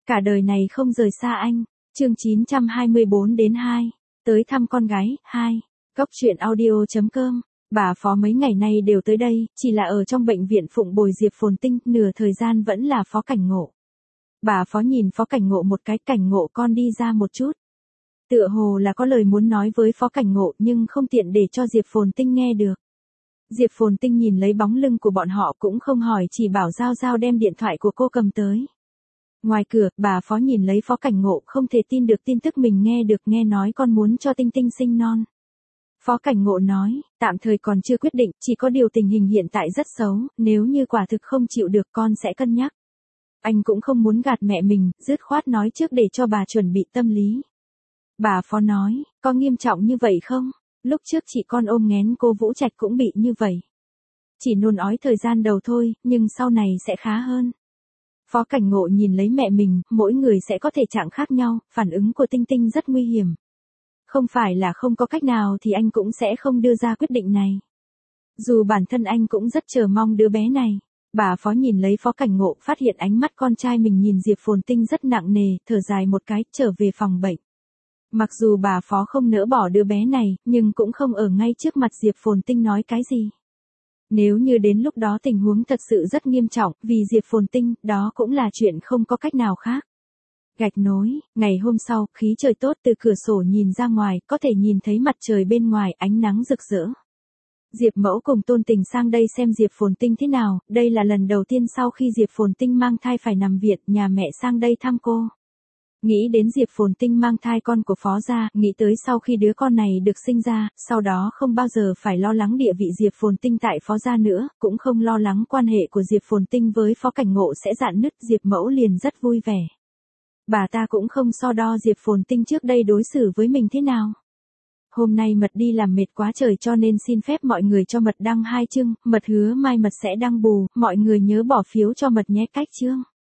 Cả đời này không rời xa anh. Chương 924-2. Tới thăm con gái, 2. Góc truyện audio.com. Bà Phó mấy ngày nay đều tới đây, chỉ là ở trong bệnh viện phụng bồi Diệp Phồn Tinh, nửa thời gian vẫn là Phó Cảnh Ngộ. Bà Phó nhìn Phó Cảnh Ngộ một cái, Cảnh Ngộ con đi ra một chút. Tựa hồ là có lời muốn nói với Phó Cảnh Ngộ nhưng không tiện để cho Diệp Phồn Tinh nghe được. Diệp Phồn Tinh nhìn lấy bóng lưng của bọn họ cũng không hỏi, chỉ bảo Giao Giao đem điện thoại của cô cầm tới. Ngoài cửa, bà Phó nhìn lấy Phó Cảnh Ngộ không thể tin được tin tức mình nghe được, nghe nói con muốn cho Tinh Tinh sinh non. Phó Cảnh Ngộ nói, tạm thời còn chưa quyết định, chỉ có điều tình hình hiện tại rất xấu, nếu như quả thực không chịu được con sẽ cân nhắc. Anh cũng không muốn gạt mẹ mình, dứt khoát nói trước để cho bà chuẩn bị tâm lý. Bà Phó nói, có nghiêm trọng như vậy không? Lúc trước chị con ôm nghén cô Vũ Trạch cũng bị như vậy. Chỉ nôn ói thời gian đầu thôi, nhưng sau này sẽ khá hơn. Phó Cảnh Ngộ nhìn lấy mẹ mình, mỗi người sẽ có thể trạng khác nhau, phản ứng của Tinh Tinh rất nguy hiểm. Không phải là không có cách nào thì anh cũng sẽ không đưa ra quyết định này. Dù bản thân anh cũng rất chờ mong đứa bé này. Bà Phó nhìn lấy Phó Cảnh Ngộ, phát hiện ánh mắt con trai mình nhìn Diệp Phồn Tinh rất nặng nề, thở dài một cái, trở về phòng bệnh. Mặc dù bà Phó không nỡ bỏ đứa bé này, nhưng cũng không ở ngay trước mặt Diệp Phồn Tinh nói cái gì. Nếu như đến lúc đó tình huống thật sự rất nghiêm trọng, vì Diệp Phồn Tinh, đó cũng là chuyện không có cách nào khác. Gạch nối, ngày hôm sau, khí trời tốt, từ cửa sổ nhìn ra ngoài, có thể nhìn thấy mặt trời bên ngoài, ánh nắng rực rỡ. Diệp Mẫu cùng Tôn Tình sang đây xem Diệp Phồn Tinh thế nào, đây là lần đầu tiên sau khi Diệp Phồn Tinh mang thai phải nằm viện, nhà mẹ sang đây thăm cô. Nghĩ đến Diệp Phồn Tinh mang thai con của Phó gia, nghĩ tới sau khi đứa con này được sinh ra, sau đó không bao giờ phải lo lắng địa vị Diệp Phồn Tinh tại Phó gia nữa, cũng không lo lắng quan hệ của Diệp Phồn Tinh với Phó Cảnh Ngộ sẽ rạn nứt, Diệp Mẫu liền rất vui vẻ. Bà ta cũng không so đo Diệp Phồn Tinh trước đây đối xử với mình thế nào. Hôm nay Mật đi làm mệt quá trời cho nên xin phép mọi người cho Mật đăng 2 chương, Mật hứa mai Mật sẽ đăng bù, mọi người nhớ bỏ phiếu cho Mật nhé. Cách chương.